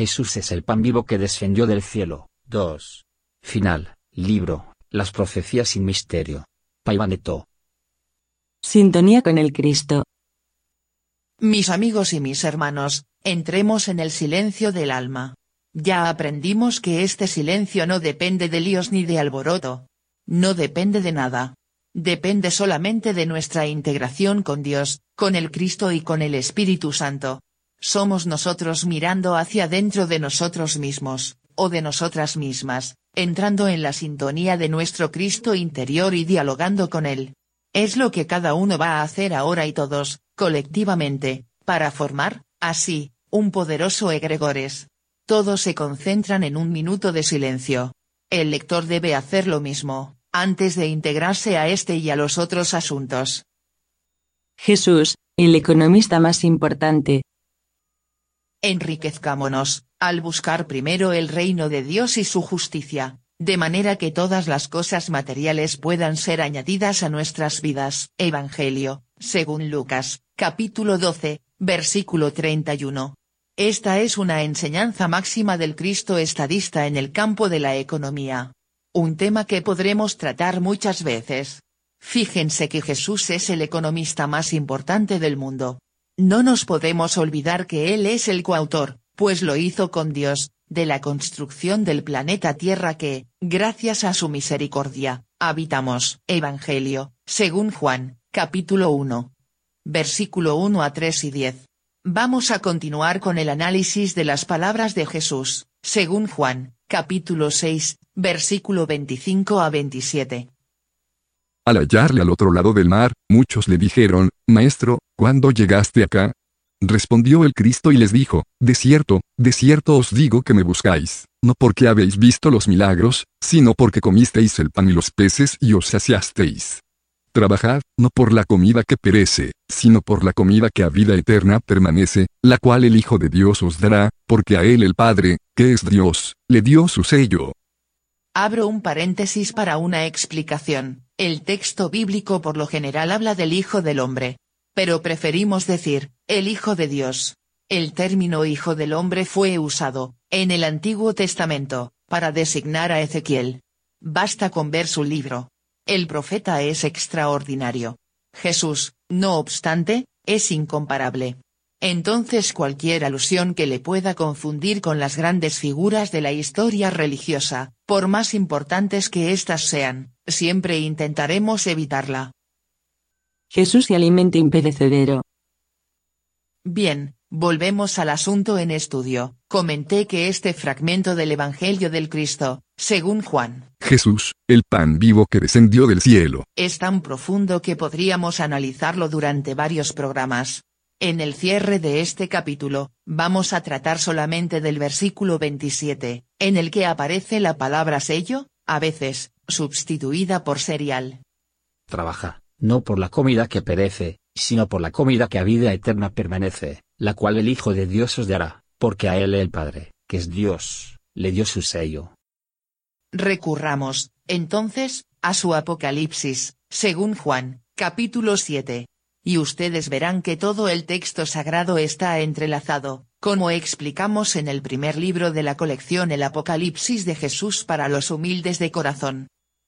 Jesús es el pan vivo que descendió del cielo. 2. Final, libro, las profecías sin misterio. Paivaneto. Sintonía con el Cristo. Mis amigos y mis hermanos, entremos en el silencio del alma. Ya aprendimos que este silencio no depende de líos ni de alboroto. No depende de nada. Depende solamente de nuestra integración con Dios, con el Cristo y con el Espíritu Santo. Somos nosotros mirando hacia dentro de nosotros mismos, o de nosotras mismas, entrando en la sintonía de nuestro Cristo interior y dialogando con Él. Es lo que cada uno va a hacer ahora y todos, colectivamente, para formar, así, un poderoso egregores. Todos se concentran en un minuto de silencio. El lector debe hacer lo mismo, antes de integrarse a este y a los otros asuntos. Jesús, el economista más importante. Enriquezcámonos, al buscar primero el reino de Dios y su justicia, de manera que todas las cosas materiales puedan ser añadidas a nuestras vidas. Evangelio, según Lucas, capítulo 12, versículo 31. Esta es una enseñanza máxima del Cristo estadista en el campo de la economía. Un tema que podremos tratar muchas veces. Fíjense que Jesús es el economista más importante del mundo. No nos podemos olvidar que Él es el coautor, pues lo hizo con Dios, de la construcción del planeta Tierra que, gracias a su misericordia, habitamos. Evangelio, según Juan, capítulo 1. Versículo 1 a 3 y 10. Vamos a continuar con el análisis de las palabras de Jesús, según Juan, capítulo 6, versículo 25 a 27. Al hallarle al otro lado del mar, muchos le dijeron, Maestro, ¿cuándo llegaste acá? Respondió el Cristo y les dijo, de cierto os digo que me buscáis, no porque habéis visto los milagros, sino porque comisteis el pan y los peces y os saciasteis. Trabajad, no por la comida que perece, sino por la comida que a vida eterna permanece, la cual el Hijo de Dios os dará, porque a él el Padre, que es Dios, le dio su sello. Abro un paréntesis para una explicación. El texto bíblico por lo general habla del Hijo del Hombre. Pero preferimos decir, el Hijo de Dios. El término Hijo del Hombre fue usado, en el Antiguo Testamento, para designar a Ezequiel. Basta con ver su libro. El profeta es extraordinario. Jesús, no obstante, es incomparable. Entonces cualquier alusión que le pueda confundir con las grandes figuras de la historia religiosa, por más importantes que éstas sean, siempre intentaremos evitarla. Jesús y alimento imperecedero. Bien, volvemos al asunto en estudio. Comenté que este fragmento del Evangelio del Cristo, según Juan, Jesús, el pan vivo que descendió del cielo, es tan profundo que podríamos analizarlo durante varios programas. En el cierre de este capítulo, vamos a tratar solamente del versículo 27, en el que aparece la palabra sello, a veces, sustituida por cereal. Trabaja, no por la comida que perece, sino por la comida que a vida eterna permanece, la cual el Hijo de Dios os dará, porque a él el Padre, que es Dios, le dio su sello. Recurramos, entonces, a su Apocalipsis, según Juan, capítulo 7. Y ustedes verán que todo el texto sagrado está entrelazado, como explicamos en el primer libro de la colección El Apocalipsis de Jesús para los humildes de corazón.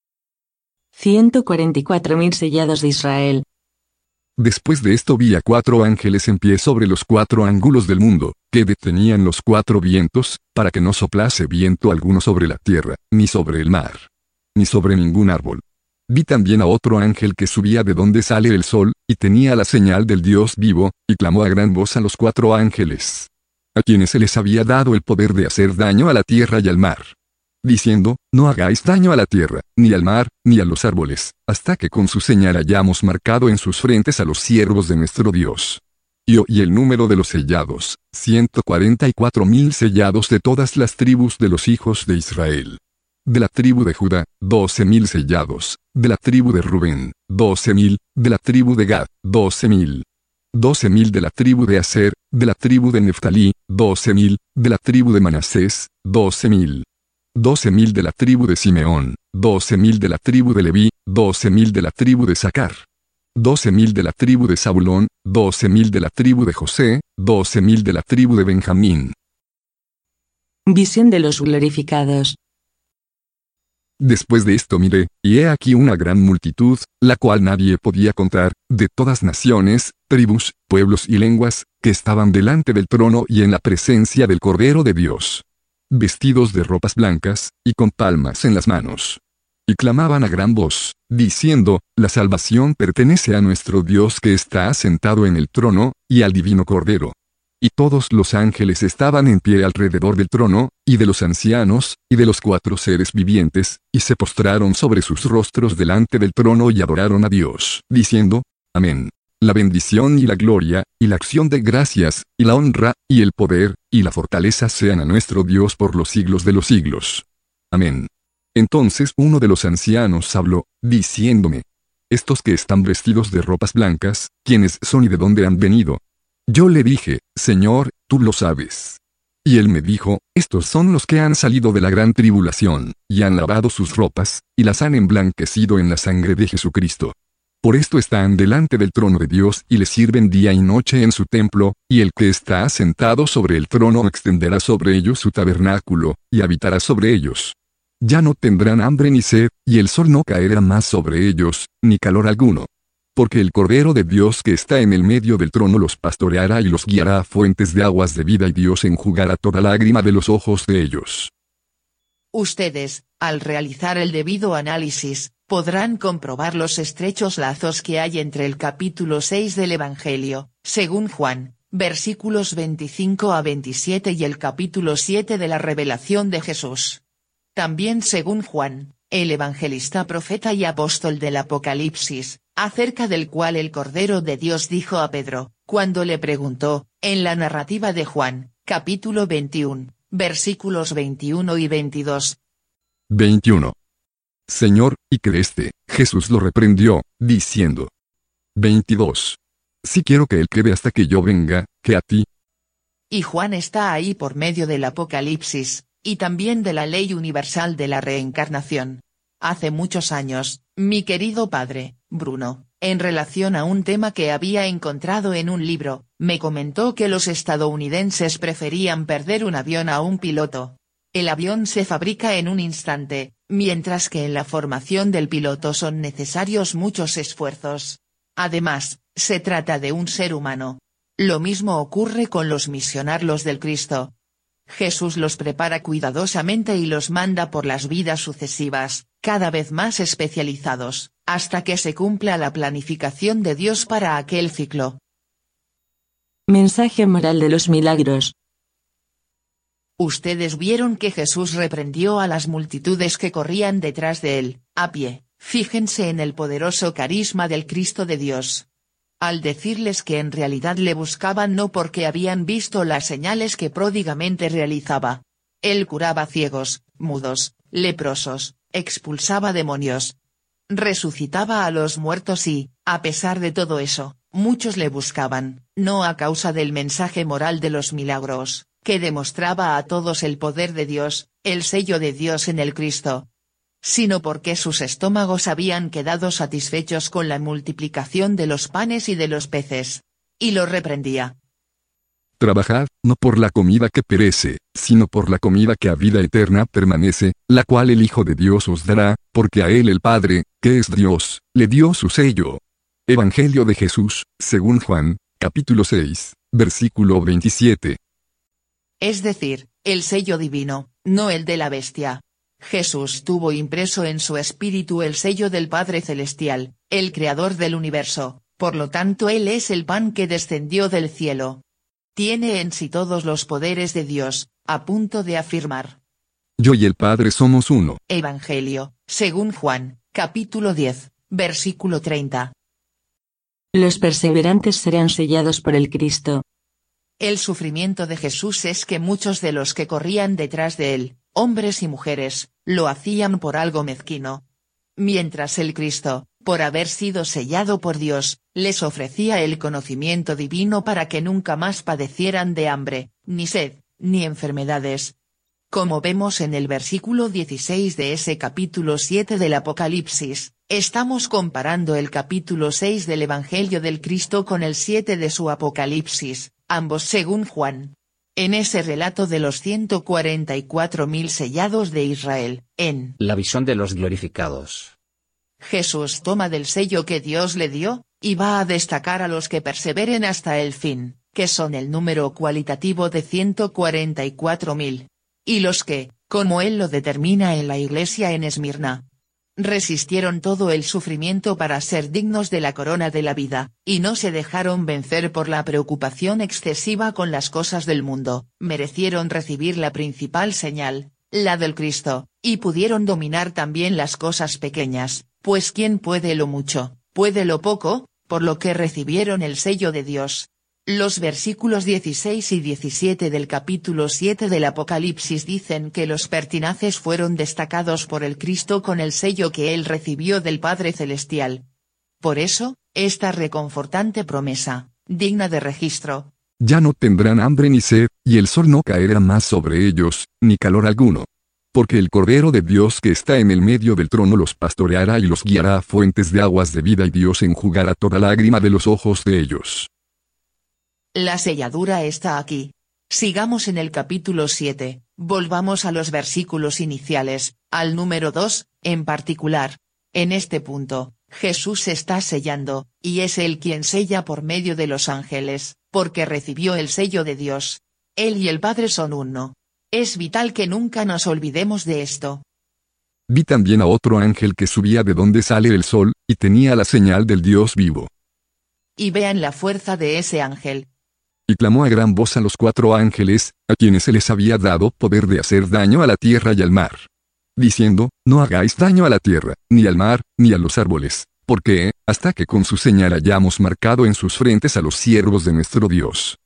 144.000 sellados de Israel. Después de esto vi a 4 ángeles en pie sobre los 4 ángulos del mundo, que detenían los 4 vientos, para que no soplase viento alguno sobre la tierra, ni sobre el mar, ni sobre ningún árbol. Vi también a otro ángel que subía de donde sale el sol, y tenía la señal del Dios vivo, y clamó a gran voz a los 4 ángeles, a quienes se les había dado el poder de hacer daño a la tierra y al mar, diciendo, no hagáis daño a la tierra, ni al mar, ni a los árboles, hasta que con su señal hayamos marcado en sus frentes a los siervos de nuestro Dios. Y oí el número de los sellados, 144.000 sellados de todas las tribus de los hijos de Israel. De la tribu de Judá, 12.000 sellados, de la tribu de Rubén, 12.000, de la tribu de Gad, 12.000. 12.000 de la tribu de Aser, de la tribu de Neftalí, 12.000, de la tribu de Manasés, 12.000. 12.000 de la tribu de Simeón, 12.000 de la tribu de Leví, 12.000 de la tribu de Sacar. 12.000 de la tribu de Zabulón, 12.000 de la tribu de José, 12.000 de la tribu de Benjamín. Visión de los glorificados. Después de esto miré, y he aquí una gran multitud, la cual nadie podía contar, de todas naciones, tribus, pueblos y lenguas, que estaban delante del trono y en la presencia del Cordero de Dios. Vestidos de ropas blancas, y con palmas en las manos. Y clamaban a gran voz, diciendo, la salvación pertenece a nuestro Dios que está sentado en el trono, y al divino Cordero. Y todos los ángeles estaban en pie alrededor del trono, y de los ancianos, y de los 4 seres vivientes, y se postraron sobre sus rostros delante del trono y adoraron a Dios, diciendo, Amén. La bendición y la gloria, y la acción de gracias, y la honra, y el poder, y la fortaleza sean a nuestro Dios por los siglos de los siglos. Amén. Entonces uno de los ancianos habló, diciéndome, estos que están vestidos de ropas blancas, ¿quiénes son y de dónde han venido? Yo le dije, Señor, tú lo sabes. Y él me dijo, estos son los que han salido de la gran tribulación, y han lavado sus ropas, y las han emblanquecido en la sangre de Jesucristo. Por esto están delante del trono de Dios y le sirven día y noche en su templo, y el que está sentado sobre el trono extenderá sobre ellos su tabernáculo, y habitará sobre ellos. Ya no tendrán hambre ni sed, y el sol no caerá más sobre ellos, ni calor alguno. Porque el Cordero de Dios que está en el medio del trono los pastoreará y los guiará a fuentes de aguas de vida y Dios enjugará toda lágrima de los ojos de ellos. Ustedes, al realizar el debido análisis, podrán comprobar los estrechos lazos que hay entre el capítulo 6 del Evangelio, según Juan, versículos 25 a 27 y el capítulo 7 de la revelación de Jesús. También según Juan, el evangelista profeta y apóstol del Apocalipsis, acerca del cual el Cordero de Dios dijo a Pedro, cuando le preguntó, en la narrativa de Juan, capítulo 21, versículos 21 y 22. 21. Señor, ¿y creeste? Jesús lo reprendió, diciendo. 22. Si quiero que él quede hasta que yo venga, que a ti. Y Juan está ahí por medio del Apocalipsis, y también de la ley universal de la reencarnación. Hace muchos años, mi querido padre, Bruno, en relación a un tema que había encontrado en un libro, me comentó que los estadounidenses preferían perder un avión a un piloto. El avión se fabrica en un instante, mientras que en la formación del piloto son necesarios muchos esfuerzos. Además, se trata de un ser humano. Lo mismo ocurre con los misionarios del Cristo. Jesús los prepara cuidadosamente y los manda por las vidas sucesivas, cada vez más especializados, hasta que se cumpla la planificación de Dios para aquel ciclo. Mensaje moral de los milagros. Ustedes vieron que Jesús reprendió a las multitudes que corrían detrás de él, a pie. Fíjense en el poderoso carisma del Cristo de Dios. Al decirles que en realidad le buscaban no porque habían visto las señales que pródigamente realizaba. Él curaba ciegos, mudos, leprosos, expulsaba demonios, resucitaba a los muertos y, a pesar de todo eso, muchos le buscaban, no a causa del mensaje moral de los milagros, que demostraba a todos el poder de Dios, el sello de Dios en el Cristo, sino porque sus estómagos habían quedado satisfechos con la multiplicación de los panes y de los peces. Y lo reprendía. Trabajad, no por la comida que perece, sino por la comida que a vida eterna permanece, la cual el Hijo de Dios os dará, porque a él el Padre, que es Dios, le dio su sello. Evangelio de Jesús, según Juan, capítulo 6, versículo 27. Es decir, el sello divino, no el de la bestia. Jesús tuvo impreso en su espíritu el sello del Padre Celestial, el Creador del universo, por lo tanto Él es el pan que descendió del cielo. Tiene en sí todos los poderes de Dios, a punto de afirmar. Yo y el Padre somos uno. Evangelio, según Juan, capítulo 10, versículo 30. Los perseverantes serán sellados por el Cristo. El sufrimiento de Jesús es que muchos de los que corrían detrás de él, hombres y mujeres, lo hacían por algo mezquino. Mientras el Cristo, por haber sido sellado por Dios, les ofrecía el conocimiento divino para que nunca más padecieran de hambre, ni sed, ni enfermedades. Como vemos en el versículo 16 de ese capítulo 7 del Apocalipsis, estamos comparando el capítulo 6 del Evangelio del Cristo con el 7 de su Apocalipsis, ambos según Juan. En ese relato de los 144.000 sellados de Israel, en la visión de los glorificados, Jesús toma del sello que Dios le dio, y va a destacar a los que perseveren hasta el fin, que son el número cualitativo de 144.000. Y los que, como él lo determina en la iglesia en Esmirna, resistieron todo el sufrimiento para ser dignos de la corona de la vida, y no se dejaron vencer por la preocupación excesiva con las cosas del mundo, merecieron recibir la principal señal, la del Cristo, y pudieron dominar también las cosas pequeñas, pues quien puede lo mucho, puede lo poco, por lo que recibieron el sello de Dios. Los versículos 16 y 17 del capítulo 7 del Apocalipsis dicen que los pertinaces fueron destacados por el Cristo con el sello que él recibió del Padre Celestial. Por eso, esta reconfortante promesa, digna de registro: ya no tendrán hambre ni sed, y el sol no caerá más sobre ellos, ni calor alguno. Porque el Cordero de Dios que está en el medio del trono los pastoreará y los guiará a fuentes de aguas de vida, y Dios enjugará toda lágrima de los ojos de ellos. La selladura está aquí. Sigamos en el capítulo 7, volvamos a los versículos iniciales, al número 2, en particular. En este punto, Jesús está sellando, y es él quien sella por medio de los ángeles, porque recibió el sello de Dios. Él y el Padre son uno. Es vital que nunca nos olvidemos de esto. Vi también a otro ángel que subía de donde sale el sol, y tenía la señal del Dios vivo. Y vean la fuerza de ese ángel. Y clamó a gran voz a los 4 ángeles, a quienes se les había dado poder de hacer daño a la tierra y al mar, diciendo: no hagáis daño a la tierra, ni al mar, ni a los árboles, porque, hasta que con su señal hayamos marcado en sus frentes a los siervos de nuestro Dios.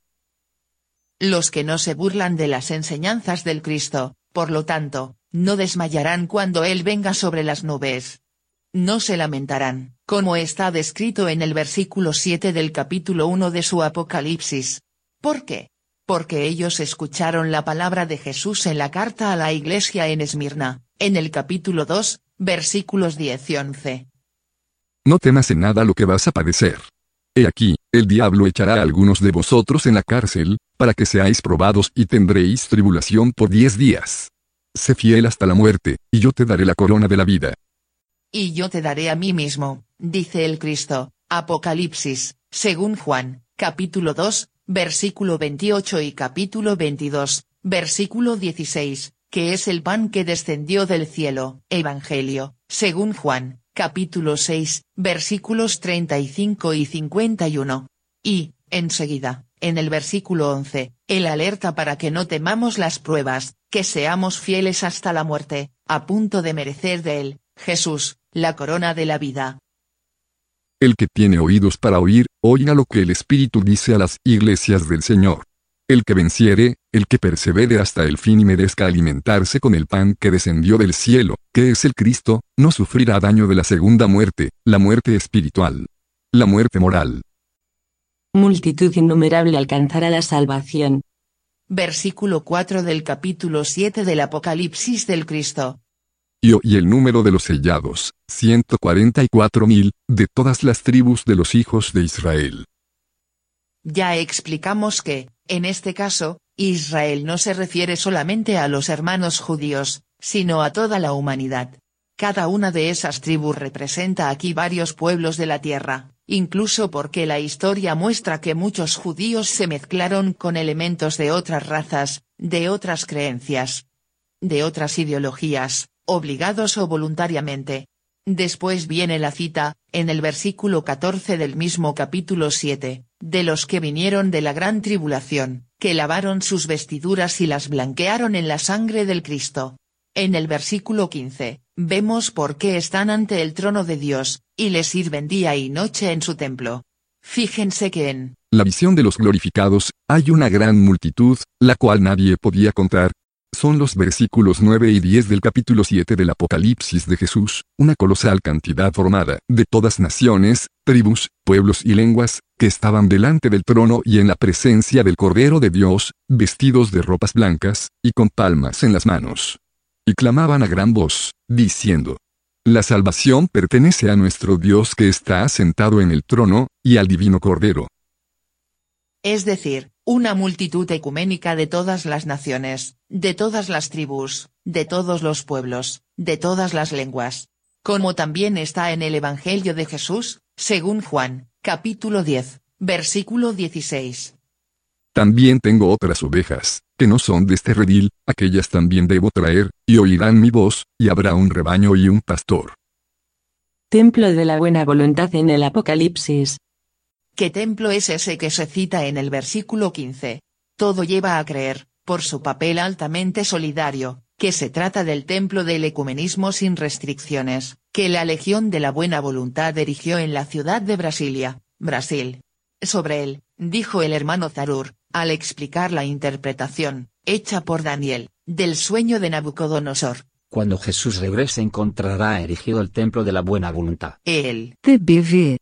Los que no se burlan de las enseñanzas del Cristo, por lo tanto, no desmayarán cuando Él venga sobre las nubes. No se lamentarán, como está descrito en el versículo 7 del capítulo 1 de su Apocalipsis. ¿Por qué? Porque ellos escucharon la palabra de Jesús en la carta a la iglesia en Esmirna, en el capítulo 2, versículos 10 y 11. No temas en nada lo que vas a padecer. He aquí, el diablo echará a algunos de vosotros en la cárcel, para que seáis probados y tendréis tribulación por 10 días. Sé fiel hasta la muerte, y yo te daré la corona de la vida. Y yo te daré a mí mismo, dice el Cristo. Apocalipsis, según Juan, capítulo 2, versículo 28 y capítulo 22, versículo 16, que es el pan que descendió del cielo. Evangelio, según Juan, capítulo 6, versículos 35 y 51. Y, enseguida, en el versículo 11, él alerta para que no temamos las pruebas, que seamos fieles hasta la muerte, a punto de merecer de él, Jesús, la corona de la vida. El que tiene oídos para oír, oiga lo que el Espíritu dice a las iglesias del Señor. El que venciere, el que persevere hasta el fin y merezca alimentarse con el pan que descendió del cielo, que es el Cristo, no sufrirá daño de la segunda muerte, la muerte espiritual. La muerte moral. Multitud innumerable alcanzará la salvación. Versículo 4 del capítulo 7 del Apocalipsis del Cristo. Y oí el número de los sellados, 144.000, de todas las tribus de los hijos de Israel. Ya explicamos que, en este caso, Israel no se refiere solamente a los hermanos judíos, sino a toda la humanidad. Cada una de esas tribus representa aquí varios pueblos de la tierra, incluso porque la historia muestra que muchos judíos se mezclaron con elementos de otras razas, de otras creencias, de otras ideologías, obligados o voluntariamente. Después viene la cita, en el versículo 14 del mismo capítulo 7, de los que vinieron de la gran tribulación, que lavaron sus vestiduras y las blanquearon en la sangre del Cristo. En el versículo 15, vemos por qué están ante el trono de Dios, y le sirven día y noche en su templo. Fíjense que en la visión de los glorificados, hay una gran multitud, la cual nadie podía contar. Son los versículos 9 y 10 del capítulo 7 del Apocalipsis de Jesús, una colosal cantidad formada de todas naciones, tribus, pueblos y lenguas, que estaban delante del trono y en la presencia del Cordero de Dios, vestidos de ropas blancas, y con palmas en las manos. Y clamaban a gran voz, diciendo: la salvación pertenece a nuestro Dios que está sentado en el trono, y al divino Cordero. Es decir, una multitud ecuménica de todas las naciones, de todas las tribus, de todos los pueblos, de todas las lenguas. Como también está en el Evangelio de Jesús, según Juan, capítulo 10, versículo 16. También tengo otras ovejas, que no son de este redil, aquellas también debo traer, y oirán mi voz, y habrá un rebaño y un pastor. Templo de la buena voluntad en el Apocalipsis. ¿Qué templo es ese que se cita en el versículo 15? Todo lleva a creer, por su papel altamente solidario, que se trata del templo del ecumenismo sin restricciones, que la Legión de la Buena Voluntad erigió en la ciudad de Brasilia, Brasil. Sobre él, dijo el hermano Zarur, al explicar la interpretación, hecha por Daniel, del sueño de Nabucodonosor. Cuando Jesús regrese encontrará erigido el templo de la buena voluntad. El TBV.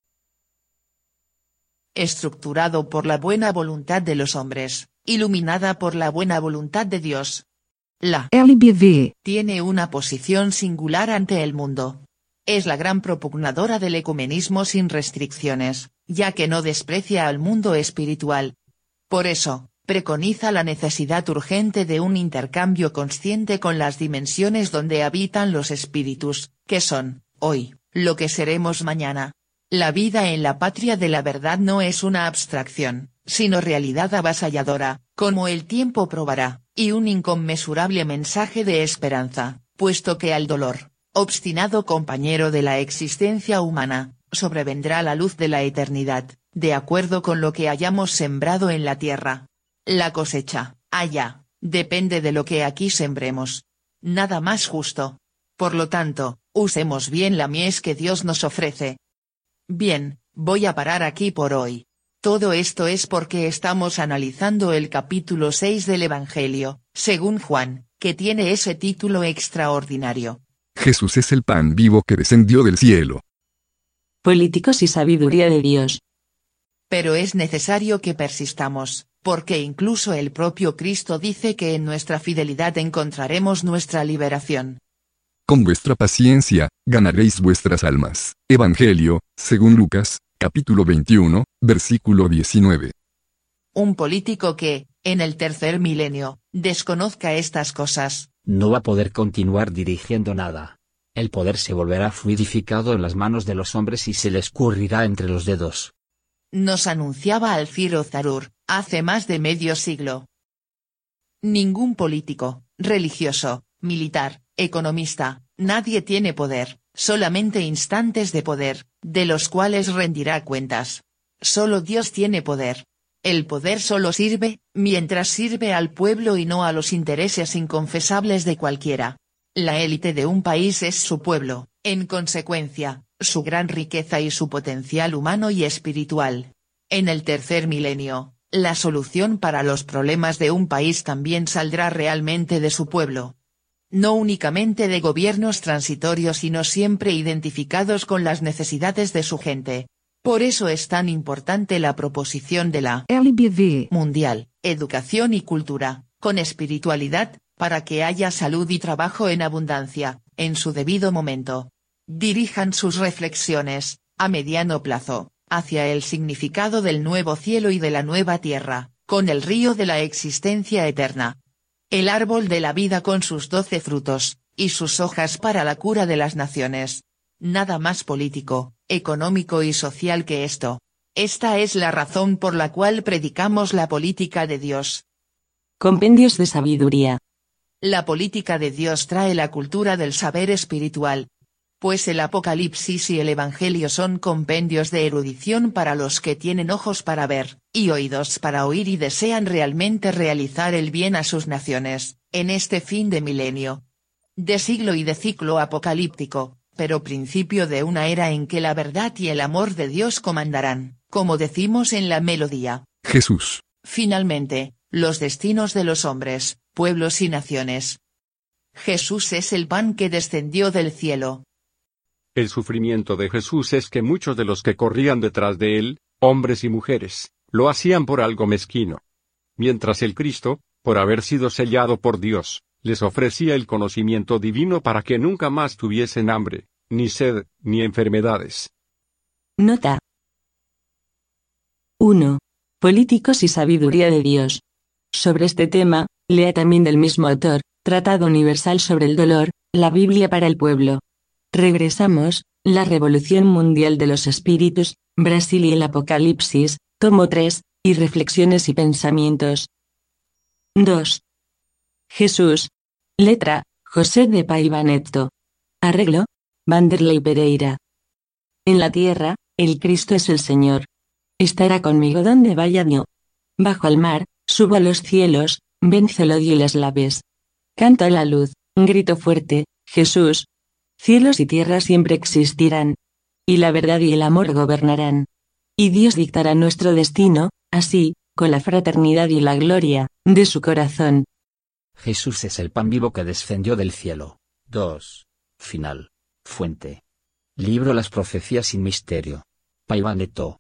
estructurado por la buena voluntad de los hombres, iluminada por la buena voluntad de Dios. La LBV. tiene una posición singular ante el mundo. Es la gran propugnadora del ecumenismo sin restricciones, ya que no desprecia al mundo espiritual. Por eso, preconiza la necesidad urgente de un intercambio consciente con las dimensiones donde habitan los espíritus, que son, hoy, lo que seremos mañana. La vida en la patria de la verdad no es una abstracción, sino realidad avasalladora, como el tiempo probará, y un inconmensurable mensaje de esperanza, puesto que al dolor, obstinado compañero de la existencia humana, sobrevendrá la luz de la eternidad, de acuerdo con lo que hayamos sembrado en la tierra. La cosecha, allá, depende de lo que aquí sembremos. Nada más justo. Por lo tanto, usemos bien la mies que Dios nos ofrece. Bien, voy a parar aquí por hoy. Todo esto es porque estamos analizando el capítulo 6 del Evangelio, según Juan, que tiene ese título extraordinario. Jesús es el pan vivo que descendió del cielo. Políticos y sabiduría de Dios. Pero es necesario que persistamos, porque incluso el propio Cristo dice que en nuestra fidelidad encontraremos nuestra liberación. Con vuestra paciencia, ganaréis vuestras almas. Evangelio, según Lucas, capítulo 21, versículo 19. Un político que, en el tercer milenio, desconozca estas cosas, no va a poder continuar dirigiendo nada. El poder se volverá fluidificado en las manos de los hombres y se le escurrirá entre los dedos. nos anunciaba Alciro Zarur, hace más de medio siglo. Ningún político, religioso, militar, economista, nadie tiene poder, solamente instantes de poder, de los cuales rendirá cuentas. Solo Dios tiene poder. El poder solo sirve, mientras sirve al pueblo y no a los intereses inconfesables de cualquiera. La élite de un país es su pueblo, en consecuencia, su gran riqueza y su potencial humano y espiritual. En el tercer milenio, la solución para los problemas de un país también saldrá realmente de su pueblo. No únicamente de gobiernos transitorios sino siempre identificados con las necesidades de su gente. Por eso es tan importante la proposición de la LBV mundial, educación y cultura, con espiritualidad, para que haya salud y trabajo en abundancia, en su debido momento. Dirijan sus reflexiones, a mediano plazo, hacia el significado del nuevo cielo y de la nueva tierra, con el río de la existencia eterna. El árbol de la vida con sus 12 frutos, y sus hojas para la cura de las naciones. Nada más político, económico y social que esto. Esta es la razón por la cual predicamos la política de Dios. Compendios de sabiduría. La política de Dios trae la cultura del saber espiritual. Pues el Apocalipsis y el Evangelio son compendios de erudición para los que tienen ojos para ver, y oídos para oír y desean realmente realizar el bien a sus naciones, en este fin de milenio. De siglo y de ciclo apocalíptico, pero principio de una era en que la verdad y el amor de Dios comandarán, como decimos en la melodía. Jesús. Finalmente, los destinos de los hombres, pueblos y naciones. Jesús es el pan que descendió del cielo. El sufrimiento de Jesús es que muchos de los que corrían detrás de él, hombres y mujeres, lo hacían por algo mezquino. Mientras el Cristo, por haber sido sellado por Dios, les ofrecía el conocimiento divino para que nunca más tuviesen hambre, ni sed, ni enfermedades. Nota 1. políticos y sabiduría de Dios. Sobre este tema, lea también del mismo autor, Tratado Universal sobre el Dolor, la Biblia para el Pueblo. Regresamos, la Revolución Mundial de los Espíritus, Brasil y el Apocalipsis, tomo 3, y Reflexiones y Pensamientos. 2. Jesús. Letra, José de Paiva Neto. Arreglo, Vanderlei Pereira. En la tierra, el Cristo es el Señor. Estará conmigo donde vaya yo. Bajo al mar, subo a los cielos, venzo el odio y las laves. Canto a la luz, grito fuerte, Jesús. Cielos y tierra siempre existirán. Y la verdad y el amor gobernarán. Y Dios dictará nuestro destino, así, con la fraternidad y la gloria, de su corazón. Jesús es el pan vivo que descendió del cielo. 2. Final. Fuente. Libro Las profecías sin misterio. Paiva Neto.